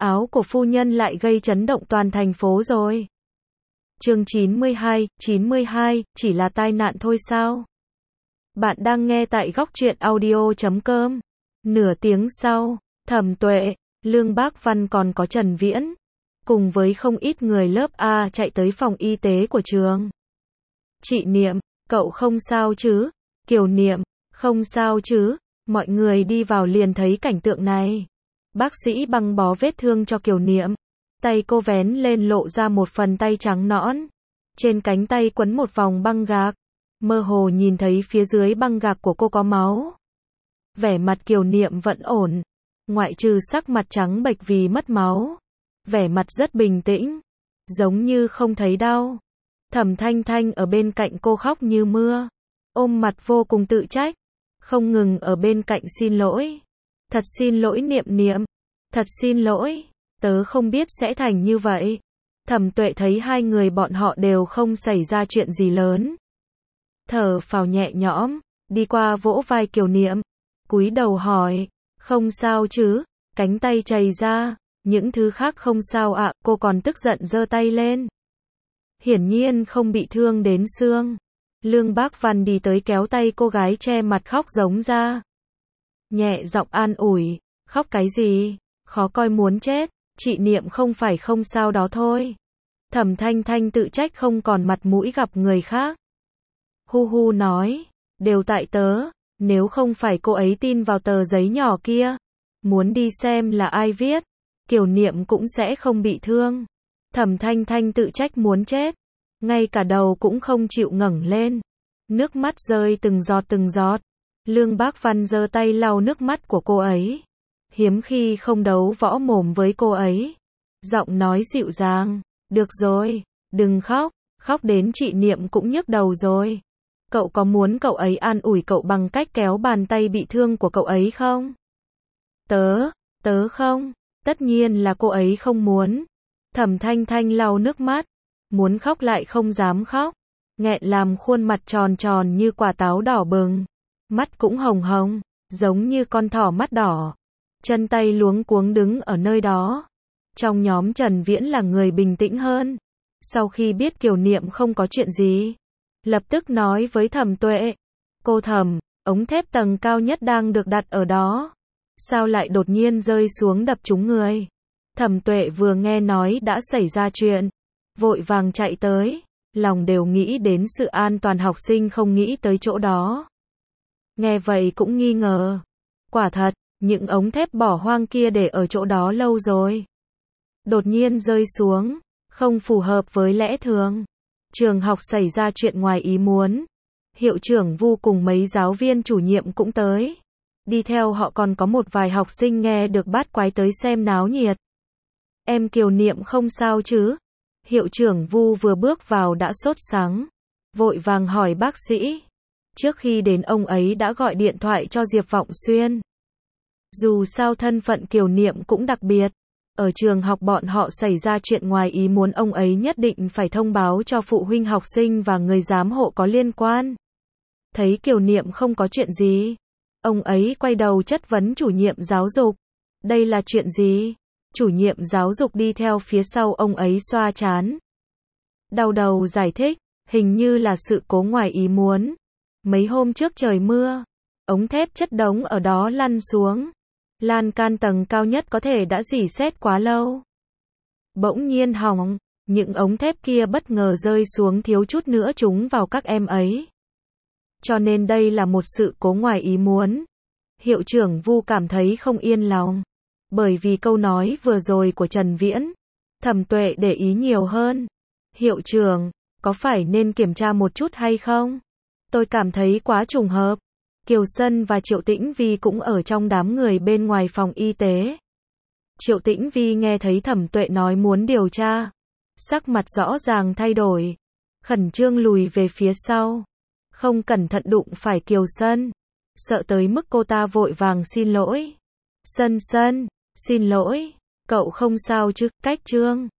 áo của phu nhân lại gây chấn động toàn thành phố rồi. Chương 92, chỉ là tai nạn thôi sao? Bạn đang nghe tại góc truyện audio.com. Nửa tiếng sau, Thẩm Tuệ, Lương Bác Văn còn có Trần Viễn, cùng với không ít người lớp A chạy tới phòng y tế của trường. Chị Niệm, cậu không sao chứ? Kiều Niệm, không sao chứ? Mọi người đi vào liền thấy cảnh tượng này. Bác sĩ băng bó vết thương cho Kiều Niệm. Tay cô vén lên lộ ra một phần tay trắng nõn. Trên cánh tay quấn một vòng băng gạc. Mơ hồ nhìn thấy phía dưới băng gạc của cô có máu. Vẻ mặt Kiều Niệm vẫn ổn. Ngoại trừ sắc mặt trắng bệch vì mất máu. Vẻ mặt rất bình tĩnh. Giống như không thấy đau. Thẩm Thanh Thanh ở bên cạnh cô khóc như mưa. Ôm mặt vô cùng tự trách. Không ngừng ở bên cạnh xin lỗi. Thật xin lỗi Niệm Niệm. Thật xin lỗi. Tớ không biết sẽ thành như vậy. Thẩm Tuệ thấy hai người bọn họ đều không xảy ra chuyện gì lớn. Thở phào nhẹ nhõm. Đi qua vỗ vai Kiều Niệm. Cúi đầu hỏi. Không sao chứ? Cánh tay chảy ra. Những thứ khác không sao ạ. Cô còn tức giận giơ tay lên. Hiển nhiên không bị thương đến xương. Lương Bác Văn đi tới kéo tay cô gái che mặt khóc giống ra. Nhẹ giọng an ủi. Khóc cái gì? Khó coi muốn chết. Chị Niệm không phải không sao đó thôi. Thẩm Thanh Thanh tự trách không còn mặt mũi gặp người khác. Hu hu nói. Đều tại tớ. Nếu không phải cô ấy tin vào tờ giấy nhỏ kia. Muốn đi xem là ai viết. Kiều Niệm cũng sẽ không bị thương. Thẩm Thanh Thanh tự trách muốn chết. Ngay cả đầu cũng không chịu ngẩng lên. Nước mắt rơi từng giọt từng giọt. Lương Bác Văn giơ tay lau nước mắt của cô ấy. Hiếm khi không đấu võ mồm với cô ấy. Giọng nói dịu dàng. Được rồi, đừng khóc. Khóc đến chị Niệm cũng nhức đầu rồi. Cậu có muốn cậu ấy an ủi cậu bằng cách kéo bàn tay bị thương của cậu ấy không? Tớ không. Tất nhiên là cô ấy không muốn. Thẩm Thanh Thanh lau nước mắt. Muốn khóc lại không dám khóc. Nghẹn làm khuôn mặt tròn tròn như quả táo đỏ bừng. Mắt cũng hồng hồng, giống như con thỏ mắt đỏ. Chân tay luống cuống đứng ở nơi đó. Trong nhóm Trần Viễn là người bình tĩnh hơn. Sau khi biết Kiều Niệm không có chuyện gì, lập tức nói với Thẩm Tuệ. Cô Thẩm, ống thép tầng cao nhất đang được đặt ở đó. Sao lại đột nhiên rơi xuống đập trúng người? Thẩm Tuệ vừa nghe nói đã xảy ra chuyện. Vội vàng chạy tới. Lòng đều nghĩ đến sự an toàn học sinh không nghĩ tới chỗ đó. Nghe vậy cũng nghi ngờ. Quả thật, những ống thép bỏ hoang kia để ở chỗ đó lâu rồi. Đột nhiên rơi xuống, không phù hợp với lẽ thường. Trường học xảy ra chuyện ngoài ý muốn. Hiệu trưởng Vu cùng mấy giáo viên chủ nhiệm cũng tới. Đi theo họ còn có một vài học sinh nghe được bát quái tới xem náo nhiệt. Em Kiều Niệm không sao chứ? Hiệu trưởng Vu vừa bước vào đã sốt sắng. Vội vàng hỏi bác sĩ. Trước khi đến ông ấy đã gọi điện thoại cho Diệp Vọng Xuyên. Dù sao thân phận Kiều Niệm cũng đặc biệt. Ở trường học bọn họ xảy ra chuyện ngoài ý muốn, ông ấy nhất định phải thông báo cho phụ huynh học sinh và người giám hộ có liên quan. Thấy Kiều Niệm không có chuyện gì. Ông ấy quay đầu chất vấn chủ nhiệm giáo dục. Đây là chuyện gì? Chủ nhiệm giáo dục đi theo phía sau ông ấy xoa trán. Đau đầu giải thích. Hình như là sự cố ngoài ý muốn. Mấy hôm trước trời mưa. Ống thép chất đống ở đó lăn xuống. Lan can tầng cao nhất có thể đã rỉ sét quá lâu. Bỗng nhiên hỏng. Những ống thép kia bất ngờ rơi xuống thiếu chút nữa trúng vào các em ấy. Cho nên đây là một sự cố ngoài ý muốn. Hiệu trưởng Vu cảm thấy không yên lòng. Bởi vì câu nói vừa rồi của Trần Viễn. Thẩm Tuệ để ý nhiều hơn. Hiệu trưởng, có phải nên kiểm tra một chút hay không? Tôi cảm thấy quá trùng hợp. Kiều Sân và Triệu Tĩnh Vi cũng ở trong đám người bên ngoài phòng y tế. Triệu Tĩnh Vi nghe thấy Thẩm Tuệ nói muốn điều tra. Sắc mặt rõ ràng thay đổi. Khẩn trương lùi về phía sau. Không cẩn thận đụng phải Kiều Sân. Sợ tới mức cô ta vội vàng xin lỗi. Sân, xin lỗi. Cậu không sao chứ? Cách Trương.